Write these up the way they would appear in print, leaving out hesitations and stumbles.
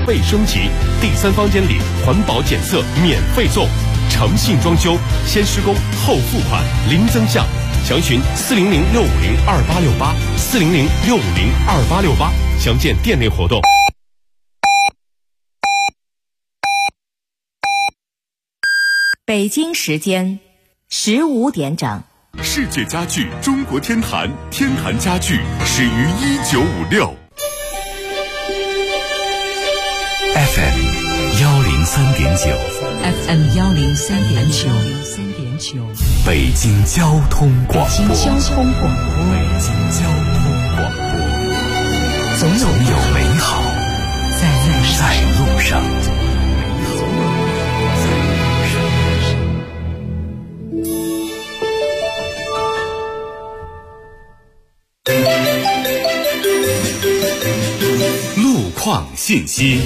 倍升级，第3房间里环保检测免费送，诚信装修，先施工后付款，零增项。详询400-650-2868，400-650-2868，详见店内活动。 北京时间15点整。 世界家具中国天坛，天坛家具始于1956。FM 103.9，FM 103.9， 北京交通广播，总有美好在路上。路况信息。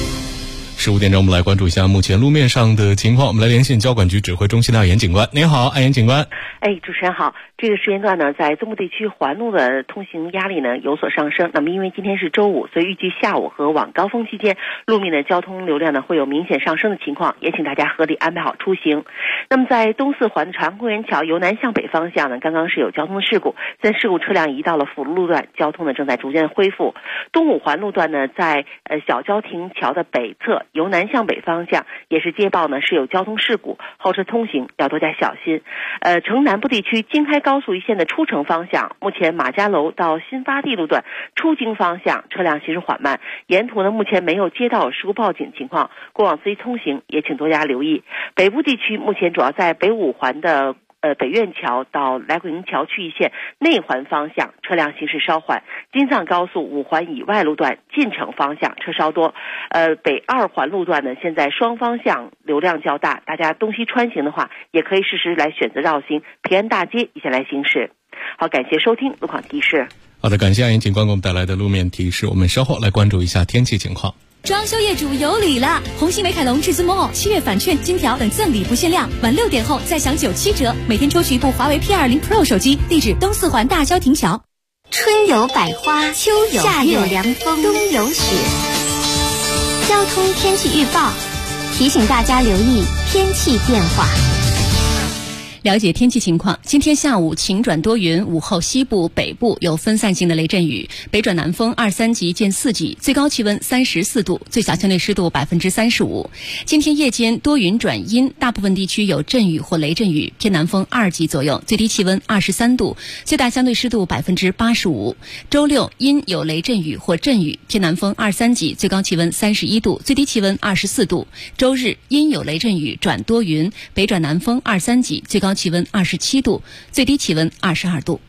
15点钟，我们来关注一下目前路面上的情况。我们来连线交管局指挥中心的安岩警官。您好，安岩警官。 主持人好。这个时间段呢，在中部地区环路的通行压力呢有所上升。那么因为今天是周五，所以预计下午和晚高峰期间，路面的交通流量呢会有明显上升的情况，也请大家合理安排好出行。那么在东四环长安公园桥由南向北方向呢，刚刚是有交通事故，现在事故车辆移到了辅路路段，交通呢正在逐渐恢复。东五环路段呢，在小交亭桥的北侧由南向北方向也是接报呢是有交通事故，后车通行要多加小心。城南部地区京开高速一线的出城方向，目前马家楼到新发地路段出京方向车辆行驶缓慢，沿途呢目前没有接到事故报警情况，过往司机通行也请多加留意。北部地区目前主要在北五环的北苑桥到来桂营桥区一线内环方向车辆行驶稍缓，京藏高速五环以外路段进城方向车稍多。北二环路段呢，现在双方向流量较大，大家东西穿行的话，也可以适时来选择绕行平安大街一线来行驶。好，感谢收听路况提示。 好的，感谢安岩警官给我们带来的路面提示。我们稍后来关注一下天气情况。 装修业主有礼了！红星美凯龙至尊 Mall 7月返券、金条等赠礼不限量，晚6点后再享97折，每天抽取一部华为 P20 Pro 手机。地址东四环大交亭桥。 春有百花，秋有夏有凉风，冬有雪。交通天气预报提醒大家留意天气变化。 了解天气情况，今天下午晴转多云，午后西部、北部有分散性的雷阵雨，北转南风2、3级见4级，最高气温34度，最小相对湿度35%。今天夜间多云转阴，大部分地区有阵雨或雷阵雨，偏南风2级左右，最低气温23度，最大相对湿度85%。周六阴有雷阵雨或阵雨，偏南风2、3级，最高气温31度，最低气温24度。周日阴有雷阵雨转多云，北转南风2、3级，最高气温27度，最低气温22度。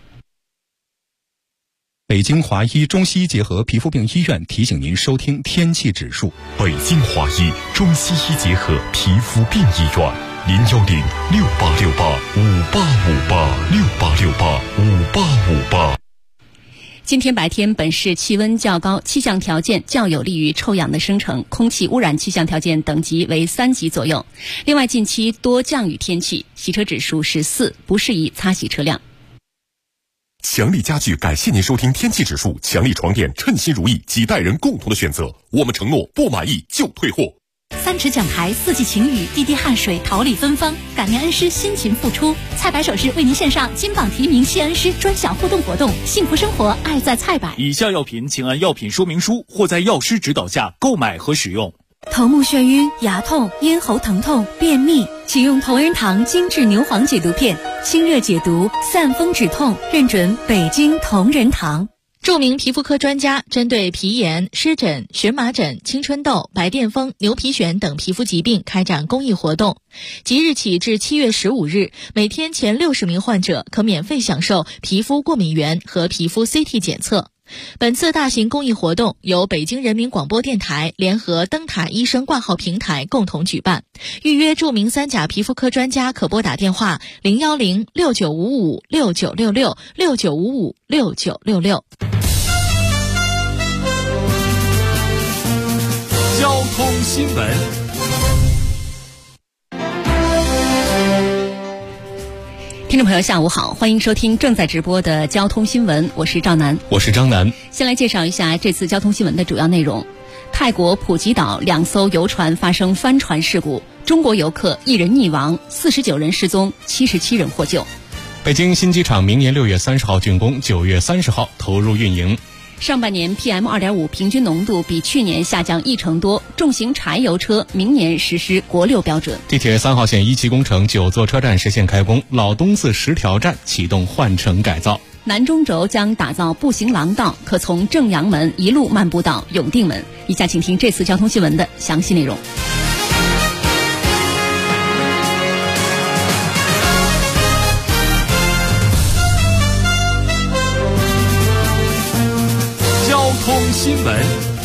北京华医中西医结合皮肤病医院提醒您收听天气指数。北京华医中西医结合皮肤病医院，010-6868-5858，6868-5858。 今天白天本市气温较高，气象条件较有利于臭氧的生成，空气污染气象条件等级为3级左右。另外近期多降雨天气，洗车指数是4，不适宜擦洗车辆。 强力家具感谢您收听天气指数。强力床垫称心如意，几代人共同的选择。我们承诺不满意就退货。 3尺讲台，4季晴雨，滴滴汗水，桃李芬芳，感念恩师辛勤付出。菜百首饰为您献上金榜题名谢恩师专享互动活动，幸福生活爱在菜百。 以下药品请按药品说明书或在药师指导下购买和使用。 头目眩晕、牙痛、咽喉疼痛、便秘，请用同仁堂精致牛黄解毒片，清热解毒，散风止痛，认准北京同仁堂。 著名皮肤科专家针对皮炎、湿疹、荨麻疹、青春痘、白癜风、牛皮癣等皮肤疾病开展公益活动。即日起至7月15日，每天前60名患者可免费享受皮肤过敏原和皮肤 CT 检测。本次大型公益活动由北京人民广播电台联合灯塔医生挂号平台共同举办。预约著名3甲皮肤科专家可拨打电话010-6955-6966，6955-6966。 交通新闻。 听众朋友下午好，欢迎收听正在直播的交通新闻，我是赵楠， 我是张楠。 先来介绍一下这次交通新闻的主要内容。 泰国普吉岛2艘游船发生翻船事故，中国游客1人溺亡，49人失踪，77人获救。 北京新机场明年6月30号竣工，9月30号投入运营。 上半年 PM2.5 平均浓度比去年下降1成多，重型柴油车明年实施国6标准。 地铁3号线1期工程9座车站实现开工，老东四10条站启动换乘改造。 南中轴将打造步行廊道，可从正阳门一路漫步到永定门。以下请听这次交通新闻的详细内容。 交通新闻。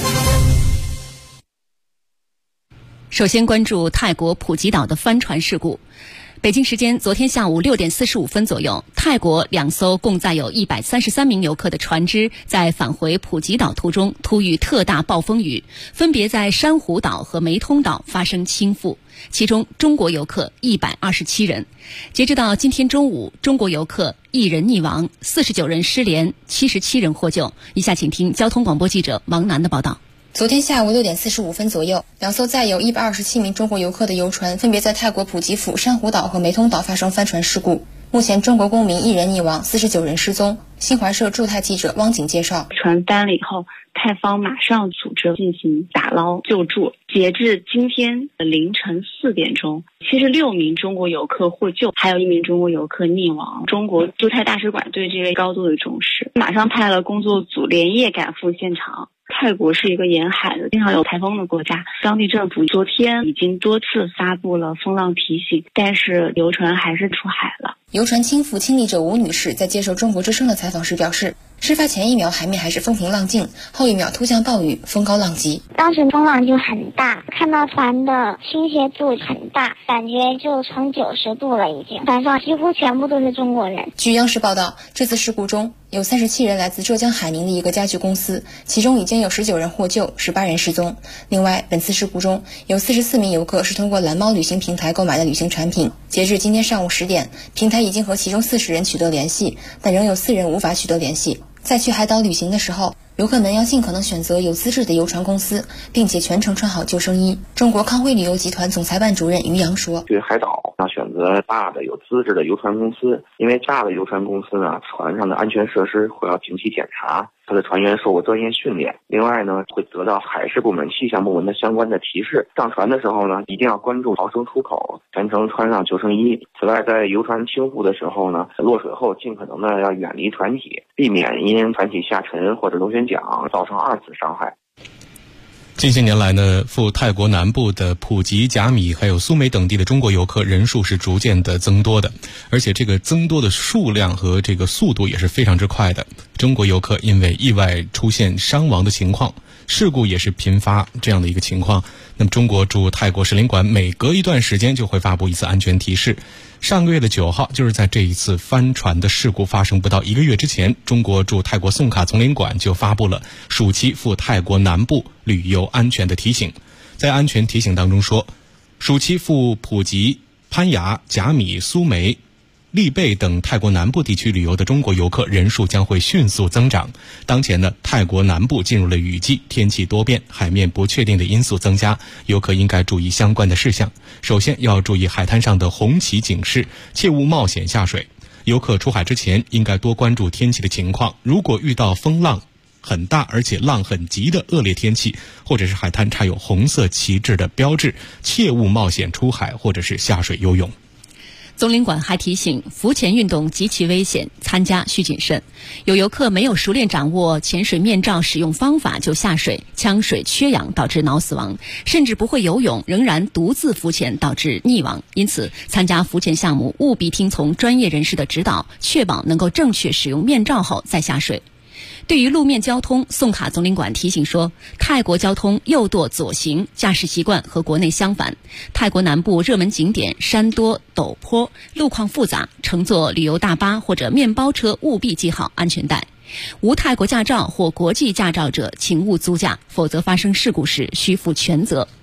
首先关注泰国普吉岛的帆船事故。北京时间昨天下午6点45分左右，泰国2艘共载有133名游客的船只在返回普吉岛途中突遇特大暴风雨，分别在珊瑚岛和梅通岛发生倾覆，其中中国游客127人。截止到今天中午，中国游客1人溺亡，49人失联，77人获救。以下请听交通广播记者王楠的报道。 昨天下午6点45分左右，2艘载有127名中国游客的游船分别在泰国普吉府、珊瑚岛和梅通岛发生翻船事故。目前中国公民1人溺亡，49人失踪。新华社驻泰记者汪景介绍， 船翻了以后，泰方马上组织进行打捞救助。截至今天凌晨4点钟，76名中国游客获救，还有1名中国游客溺亡。中国驻泰大使馆对这类高度的重视，马上派了工作组连夜赶赴现场。泰国是一个沿海的经常有台风的国家，当地政府昨天已经多次发布了风浪提醒，但是游船还是出海了。 游船倾覆亲历者吴女士在接受中国之声的采访时表示，事发前1秒海面还是风平浪静，后1秒突降暴雨，风高浪急。 当时风浪就很大，看到船的倾斜度很大，感觉就成90度了已经。船上几乎全部都是中国人。 据央视报道，这次事故中有37人来自浙江海宁的一个家具公司，其中已经有19人获救，18人失踪。另外，本次事故中有44名游客是通过蓝猫旅行平台购买的旅行产品。截至今天上午10点，平台已经和其中40人取得联系，但仍有4人无法取得联系。在去海岛旅行的时候，游客们要尽可能选择有资质的游船公司，并且全程穿好救生衣。中国康辉旅游集团总裁办主任于洋说， 去海岛要选择大的有资质的游船公司，因为大的游船公司呢，船上的安全设施会要定期检查，他的船员受过专业训练。另外呢，会得到海事部门、气象部门的相关的提示。上船的时候呢，一定要关注逃生出口，全程穿上救生衣。此外，在游船倾覆的时候呢，落水后尽可能的要远离船体，避免因船体下沉或者螺旋桨造成2次伤害。 近些年来呢，赴泰国南部的普吉、甲米还有苏梅等地的中国游客人数是逐渐的增多的，而且这个增多的数量和这个速度也是非常之快的。中国游客因为意外出现伤亡的情况，事故也是频发这样的一个情况。那么中国驻泰国使领馆每隔一段时间就会发布一次安全提示。上个月的9号，就是在这一次帆船的事故发生不到1个月之前，中国驻泰国宋卡总领馆就发布了暑期赴泰国南部旅游安全的提醒。在安全提醒当中说，暑期赴普吉、攀牙、甲米、苏梅、丽贝等泰国南部地区旅游的中国游客人数将会迅速增长。当前呢，泰国南部进入了雨季，天气多变，海面不确定的因素增加，游客应该注意相关的事项。首先要注意海滩上的红旗警示，切勿冒险下水。游客出海之前应该多关注天气的情况，如果遇到风浪很大而且浪很急的恶劣天气，或者是海滩插有红色旗帜的标志，切勿冒险出海或者是下水游泳。 总领馆还提醒，浮潜运动极其危险，参加需谨慎。有游客没有熟练掌握潜水面罩使用方法就下水，呛水缺氧导致脑死亡，甚至不会游泳仍然独自浮潜导致溺亡。因此，参加浮潜项目务必听从专业人士的指导，确保能够正确使用面罩后再下水。对于路面交通，宋卡总领馆提醒说，泰国交通右舵左行，驾驶习惯和国内相反。泰国南部热门景点山多陡坡，路况复杂，乘坐旅游大巴或者面包车务必系好安全带。无泰国驾照或国际驾照者请勿租驾，否则发生事故时需负全责。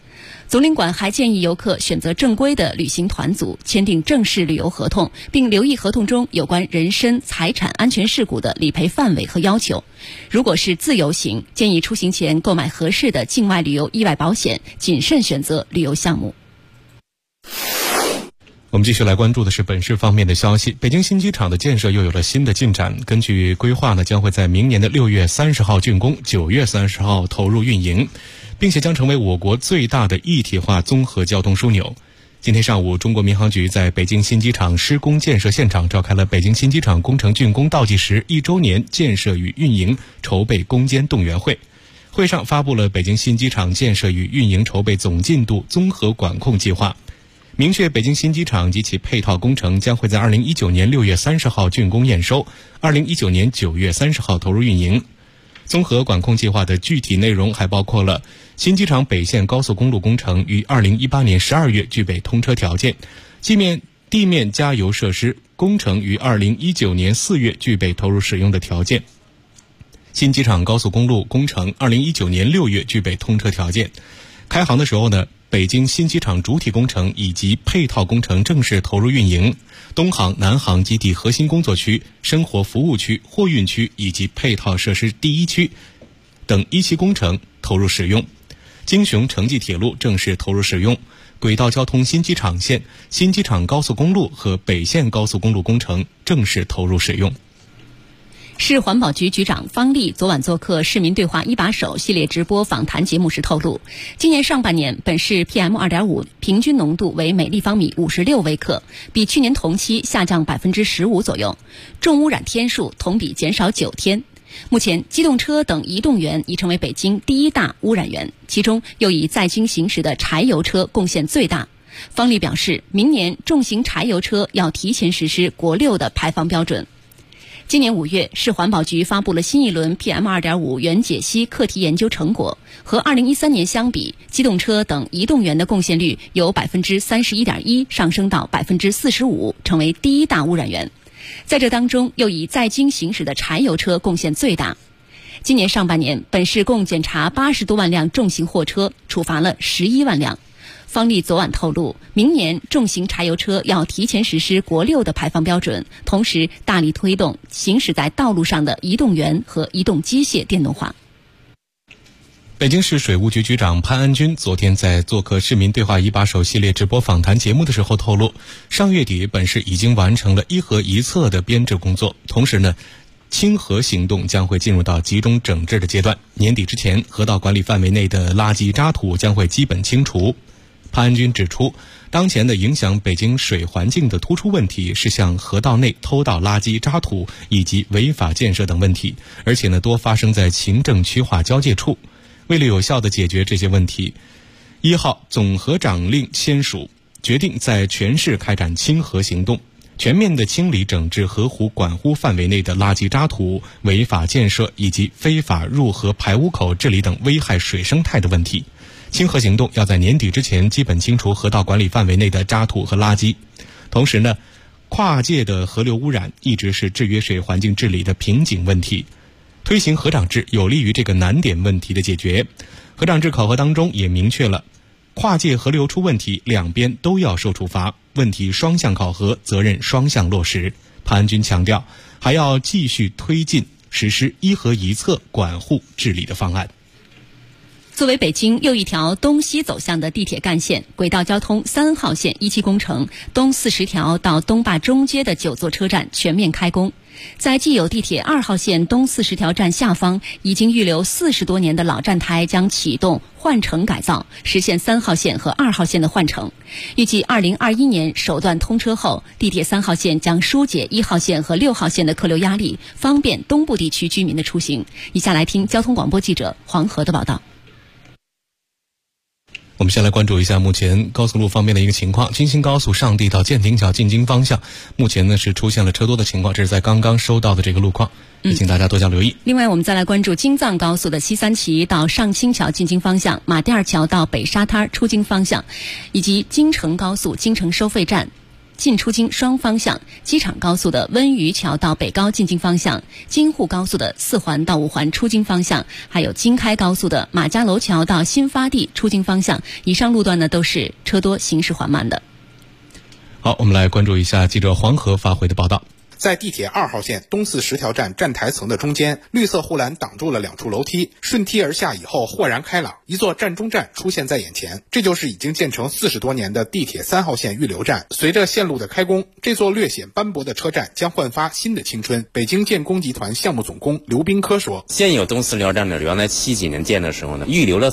总领馆还建议游客选择正规的旅行团组，签订正式旅游合同，并留意合同中有关人身、财产安全事故的理赔范围和要求。如果是自由行，建议出行前购买合适的境外旅游意外保险，谨慎选择旅游项目。 我们继续来关注的是本市方面的消息。北京新机场的建设又有了新的进展，根据规划呢，将会在明年的6月30号竣工，9月30号投入运营，并且将成为我国最大的一体化综合交通枢纽。今天上午，中国民航局在北京新机场施工建设现场召开了北京新机场工程竣工倒计时1周年建设与运营筹备攻坚动员会。会上发布了北京新机场建设与运营筹备总进度综合管控计划，明确北京新机场及其配套工程将会在2019年6月30号竣工验收，2019年9月30号投入运营。综合管控计划的具体内容还包括了新机场北线高速公路工程于2018年12月具备通车条件，地面加油设施工程于2019年4月具备投入使用的条件。新机场高速公路工程2019年6月具备通车条件。开航的时候呢，北京新机场主体工程以及配套工程正式投入运营，东航、南航基地核心工作区、生活服务区、货运区以及配套设施第一区等一期工程投入使用。京雄城际铁路正式投入使用，轨道交通新机场线、新机场高速公路和北线高速公路工程正式投入使用。 市环保局局长方丽昨晚做客市民对话一把手系列直播访谈节目时透露，今年上半年本市 PM2.5 平均浓度为每立方米56微克，比去年同期下降15%左右，重污染天数同比减少9天。目前机动车等移动源已成为北京第一大污染源，其中又以在京行驶的柴油车贡献最大。方丽表示，明年重型柴油车要提前实施国6的排放标准。今年5月，市环保局发布了新一轮 PM2.5 原解析课题研究成果，和2013年相比，机动车等移动源的贡献率由 31.1% 上升到 45%， 成为第一大污染源。在这当中，又以在京行驶的柴油车贡献最大。今年上半年，本市共检查80多万辆重型货车，处罚了11万辆。方丽昨晚透露，明年重型柴油车要提前实施国6的排放标准，同时大力推动行驶在道路上的移动源和移动机械电动化。 北京市水务局局长潘安军昨天在做客市民对话一把手系列直播访谈节目的时候透露，上月底本市已经完成了一河一策的编制工作，同时呢，清河行动将会进入到集中整治的阶段，年底之前河道管理范围内的垃圾渣土将会基本清除。潘安军指出，当前的影响北京水环境的突出问题是向河道内偷倒垃圾渣土以及违法建设等问题，而且呢多发生在行政区划交界处。为了有效地解决这些问题，1号总河长令签署，决定在全市开展清河行动，全面地清理整治河湖管湖范围内的垃圾渣土、违法建设以及非法入河排污口治理等危害水生态的问题。清河行动要在年底之前基本清除河道管理范围内的渣土和垃圾。同时呢，跨界的河流污染一直是制约水环境治理的瓶颈问题，推行河长制有利于这个难点问题的解决。河长制考核当中也明确了，跨界河流出问题，两边都要受处罚，问题双向考核，责任双向落实。潘安军强调，还要继续推进实施一河一策管护治理的方案。 作为北京又一条东西走向的地铁干线，轨道交通3号线一期工程东40条到东坝中街的9座车站全面开工。在既有地铁2号线东40条站下方，已经预留40多年的老站台将启动换乘改造，实现3号线和2号线的换乘。预计2021年首段通车后，地铁3号线将疏解1号线和6号线的客流压力，方便东部地区居民的出行。以下来听交通广播记者黄河的报道。 我们先来关注一下目前高速路方面的一个情况。京新高速上地到建亭桥进京方向，目前呢是出现了车多的情况，这是在刚刚收到的这个路况，请大家多加留意。 另外我们再来关注京藏高速的西三旗到上清桥进京方向，马甸二桥到北沙滩出京方向，以及京承高速京承收费站进出京双方向，机场高速的温榆桥到北高进京方向，京沪高速的4环到5环出京方向，还有京开高速的马家楼桥到新发地出京方向，以上路段呢都是车多行驶缓慢的。 好，我们来关注一下记者黄河发回的报道。 在地铁2号线东四10条站站台层的中间，绿色护栏挡住了2处楼梯，顺梯而下以后豁然开朗，一座站中站出现在眼前。这就是已经建成40多年的地铁3号线预留站。随着线路的开工，这座略显斑驳的车站将焕发新的青春。北京建工集团项目总工刘斌科说， 现有东四10条站呢，原来70几年建的时候呢，预留了